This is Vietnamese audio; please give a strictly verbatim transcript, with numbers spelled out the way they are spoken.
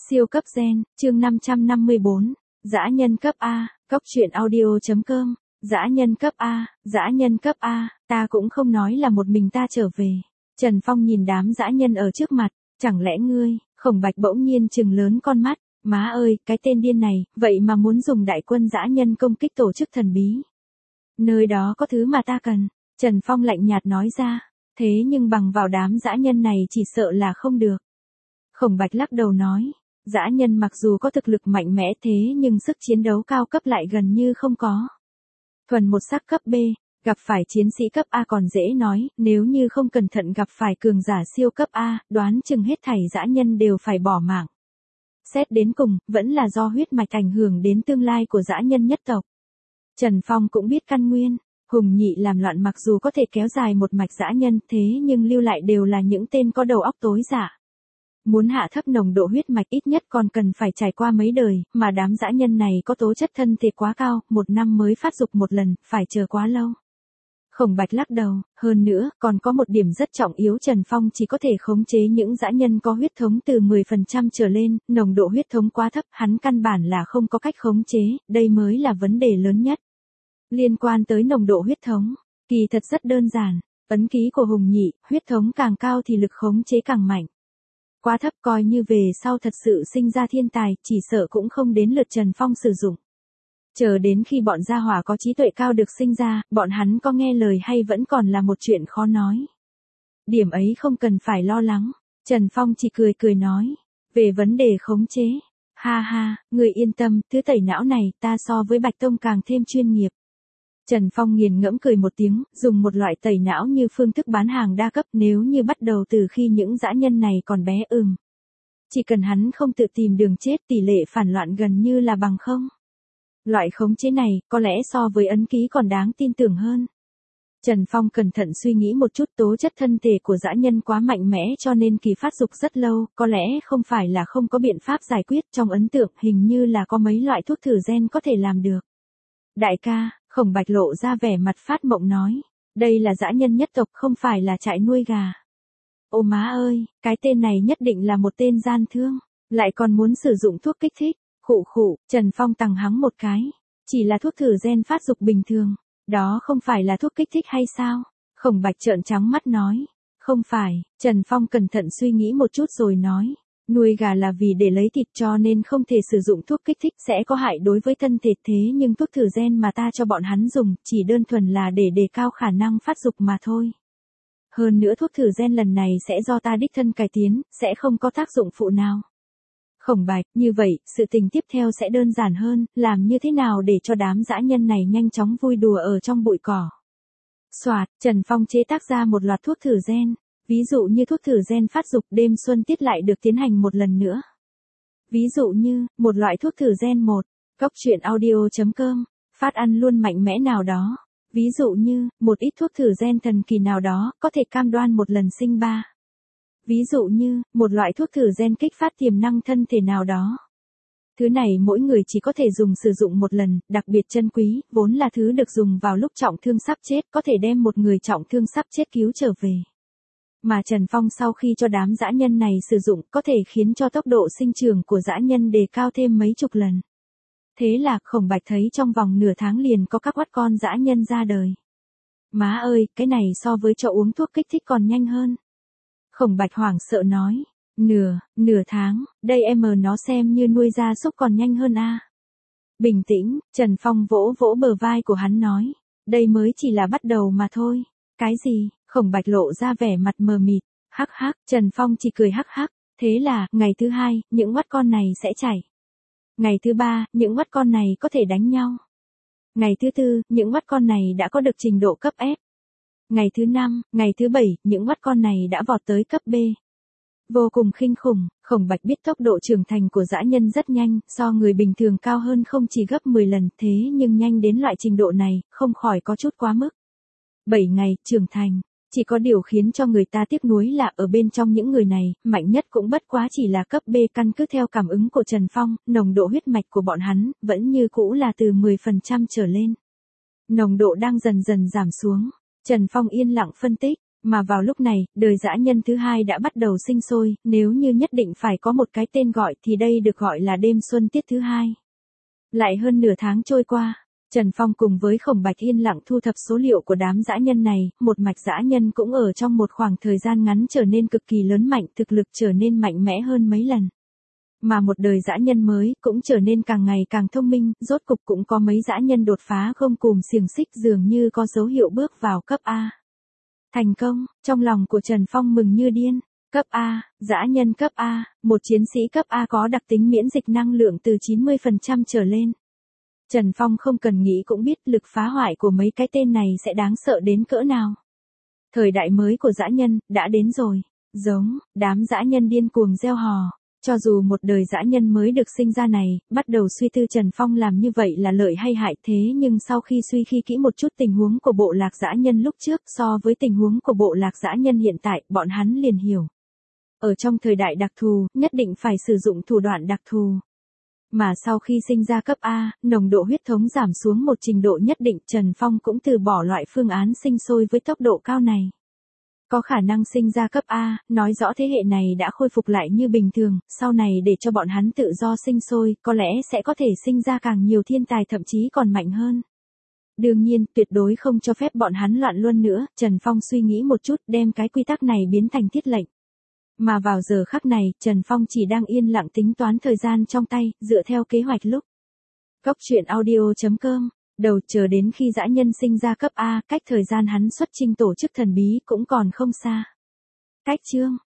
Siêu cấp gen, chương năm trăm năm mươi bốn, dã nhân cấp A, cốc truyện audio.com, dã nhân cấp A, dã nhân cấp A, ta cũng không nói là một mình ta trở về. Trần Phong nhìn đám dã nhân ở trước mặt, chẳng lẽ ngươi, Khổng Bạch bỗng nhiên trừng lớn con mắt, má ơi, cái tên điên này, vậy mà muốn dùng đại quân dã nhân công kích tổ chức thần bí. Nơi đó có thứ mà ta cần, Trần Phong lạnh nhạt nói ra, thế nhưng bằng vào đám dã nhân này chỉ sợ là không được. Khổng Bạch lắc đầu nói, dã nhân mặc dù có thực lực mạnh mẽ thế nhưng sức chiến đấu cao cấp lại gần như không có. Thuần một sắc cấp B, gặp phải chiến sĩ cấp A còn dễ nói, nếu như không cẩn thận gặp phải cường giả siêu cấp A, đoán chừng hết thảy dã nhân đều phải bỏ mạng. Xét đến cùng, vẫn là do huyết mạch ảnh hưởng đến tương lai của dã nhân nhất tộc. Trần Phong cũng biết căn nguyên, Hùng Nhị làm loạn mặc dù có thể kéo dài một mạch dã nhân thế nhưng lưu lại đều là những tên có đầu óc tối dạ. Muốn hạ thấp nồng độ huyết mạch ít nhất còn cần phải trải qua mấy đời, mà đám dã nhân này có tố chất thân thể quá cao, một năm mới phát dục một lần, phải chờ quá lâu. Khổng Bạch lắc đầu, hơn nữa, còn có một điểm rất trọng yếu Trần Phong chỉ có thể khống chế những dã nhân có huyết thống từ mười phần trăm trở lên, nồng độ huyết thống quá thấp, hắn căn bản là không có cách khống chế, đây mới là vấn đề lớn nhất. Liên quan tới nồng độ huyết thống, kỳ thật rất đơn giản, ấn ký của Hùng Nhị, huyết thống càng cao thì lực khống chế càng mạnh. Quá thấp coi như về sau thật sự sinh ra thiên tài, chỉ sợ cũng không đến lượt Trần Phong sử dụng. Chờ đến khi bọn gia hỏa có trí tuệ cao được sinh ra, bọn hắn có nghe lời hay vẫn còn là một chuyện khó nói. Điểm ấy không cần phải lo lắng, Trần Phong chỉ cười cười nói, về vấn đề khống chế. Ha ha, người yên tâm, thứ tẩy não này ta so với Bạch Tông càng thêm chuyên nghiệp. Trần Phong nghiền ngẫm cười một tiếng, dùng một loại tẩy não như phương thức bán hàng đa cấp nếu như bắt đầu từ khi những dã nhân này còn bé ừm. Chỉ cần hắn không tự tìm đường chết tỷ lệ phản loạn gần như là bằng không. Loại khống chế này, có lẽ so với ấn ký còn đáng tin tưởng hơn. Trần Phong cẩn thận suy nghĩ một chút tố chất thân thể của dã nhân quá mạnh mẽ cho nên kỳ phát dục rất lâu, có lẽ không phải là không có biện pháp giải quyết trong ấn tượng hình như là có mấy loại thuốc thử gen có thể làm được. Đại ca, Khổng Bạch lộ ra vẻ mặt phát mộng nói, đây là dã nhân nhất tộc không phải là trại nuôi gà. Ô má ơi, cái tên này nhất định là một tên gian thương, lại còn muốn sử dụng thuốc kích thích. Khụ khụ, Trần Phong tằng hắng một cái, chỉ là thuốc thử gen phát dục bình thường, đó không phải là thuốc kích thích hay sao? Khổng Bạch trợn trắng mắt nói, không phải, Trần Phong cẩn thận suy nghĩ một chút rồi nói, nuôi gà là vì để lấy thịt cho nên không thể sử dụng thuốc kích thích sẽ có hại đối với thân thể thế nhưng thuốc thử gen mà ta cho bọn hắn dùng chỉ đơn thuần là để đề cao khả năng phát dục mà thôi. Hơn nữa thuốc thử gen lần này sẽ do ta đích thân cải tiến, sẽ không có tác dụng phụ nào. Khổng Bạch, như vậy, sự tình tiếp theo sẽ đơn giản hơn, làm như thế nào để cho đám dã nhân này nhanh chóng vui đùa ở trong bụi cỏ. Soạt, Trần Phong chế tác ra một loạt thuốc thử gen, ví dụ như thuốc thử gen phát dục đêm xuân tiết lại được tiến hành một lần nữa. Ví dụ như, một loại thuốc thử gen một, cốc truyện audio.com, phát ăn luôn mạnh mẽ nào đó. Ví dụ như, một ít thuốc thử gen thần kỳ nào đó, có thể cam đoan một lần sinh ba. Ví dụ như, một loại thuốc thử gen kích phát tiềm năng thân thể nào đó. Thứ này mỗi người chỉ có thể dùng sử dụng một lần, đặc biệt chân quý, vốn là thứ được dùng vào lúc trọng thương sắp chết, có thể đem một người trọng thương sắp chết cứu trở về. Mà Trần Phong sau khi cho đám dã nhân này sử dụng, có thể khiến cho tốc độ sinh trưởng của dã nhân đề cao thêm mấy chục lần. Thế là, Khổng Bạch thấy trong vòng nửa tháng liền có các oát con dã nhân ra đời. Má ơi, cái này so với cho uống thuốc kích thích còn nhanh hơn. Khổng Bạch hoảng sợ nói, nửa, nửa tháng, đây em mờ nó xem như nuôi gia súc còn nhanh hơn a. À. Bình tĩnh, Trần Phong vỗ vỗ bờ vai của hắn nói, đây mới chỉ là bắt đầu mà thôi. Cái gì? Khổng Bạch lộ ra vẻ mặt mờ mịt, hắc hắc, Trần Phong chỉ cười hắc hắc, thế là, ngày thứ hai, những oát con này sẽ chảy. Ngày thứ ba, những oát con này có thể đánh nhau. Ngày thứ tư, những oát con này đã có được trình độ cấp F. Ngày thứ năm, ngày thứ bảy, những oát con này đã vọt tới cấp B. Vô cùng kinh khủng, Khổng Bạch biết tốc độ trưởng thành của dã nhân rất nhanh, so người bình thường cao hơn không chỉ gấp mười lần, thế nhưng nhanh đến loại trình độ này, không khỏi có chút quá mức. bảy ngày, trưởng thành, chỉ có điều khiến cho người ta tiếc nuối là ở bên trong những người này, mạnh nhất cũng bất quá chỉ là cấp B căn cứ theo cảm ứng của Trần Phong, nồng độ huyết mạch của bọn hắn, vẫn như cũ là từ mười phần trăm trở lên. Nồng độ đang dần dần giảm xuống. Trần Phong yên lặng phân tích, Mà vào lúc này, đời dã nhân thứ hai đã bắt đầu sinh sôi, nếu như nhất định phải có một cái tên gọi thì đây được gọi là đêm xuân tiết thứ hai. Lại hơn nửa tháng trôi qua, Trần Phong cùng với Khổng Bạch yên lặng thu thập số liệu của đám dã nhân này, một mạch dã nhân cũng ở trong một khoảng thời gian ngắn trở nên cực kỳ lớn mạnh, thực lực trở nên mạnh mẽ hơn mấy lần. Mà một đời dã nhân mới cũng trở nên càng ngày càng thông minh, rốt cục cũng có mấy dã nhân đột phá gông cùm xiềng xích dường như có dấu hiệu bước vào cấp A. Thành công, trong lòng của Trần Phong mừng như điên. Cấp A, dã nhân cấp A, một chiến sĩ cấp A có đặc tính miễn dịch năng lượng từ chín mươi phần trăm trở lên. Trần Phong không cần nghĩ cũng biết lực phá hoại của mấy cái tên này sẽ đáng sợ đến cỡ nào. Thời đại mới của dã nhân, đã đến rồi. Giống, đám dã nhân điên cuồng reo hò. Cho dù một đời dã nhân mới được sinh ra này, bắt đầu suy tư Trần Phong làm như vậy là lợi hay hại thế nhưng sau khi suy khi kỹ một chút tình huống của bộ lạc dã nhân lúc trước so với tình huống của bộ lạc dã nhân hiện tại, bọn hắn liền hiểu. Ở trong thời đại đặc thù, nhất định phải sử dụng thủ đoạn đặc thù. Mà sau khi sinh ra cấp A, nồng độ huyết thống giảm xuống một trình độ nhất định, Trần Phong cũng từ bỏ loại phương án sinh sôi với tốc độ cao này. Có khả năng sinh ra cấp A, nói rõ thế hệ này đã khôi phục lại như bình thường, sau này để cho bọn hắn tự do sinh sôi, có lẽ sẽ có thể sinh ra càng nhiều thiên tài thậm chí còn mạnh hơn. Đương nhiên, tuyệt đối không cho phép bọn hắn loạn luân nữa, Trần Phong suy nghĩ một chút đem cái quy tắc này biến thành thiết lệnh. Mà vào giờ khắc này, Trần Phong chỉ đang yên lặng tính toán thời gian trong tay, dựa theo kế hoạch lúc. Cốc truyện audio chấm com, đầu chờ đến khi dã nhân sinh ra cấp A, cách thời gian hắn xuất chinh tổ chức thần bí cũng còn không xa. Cách chương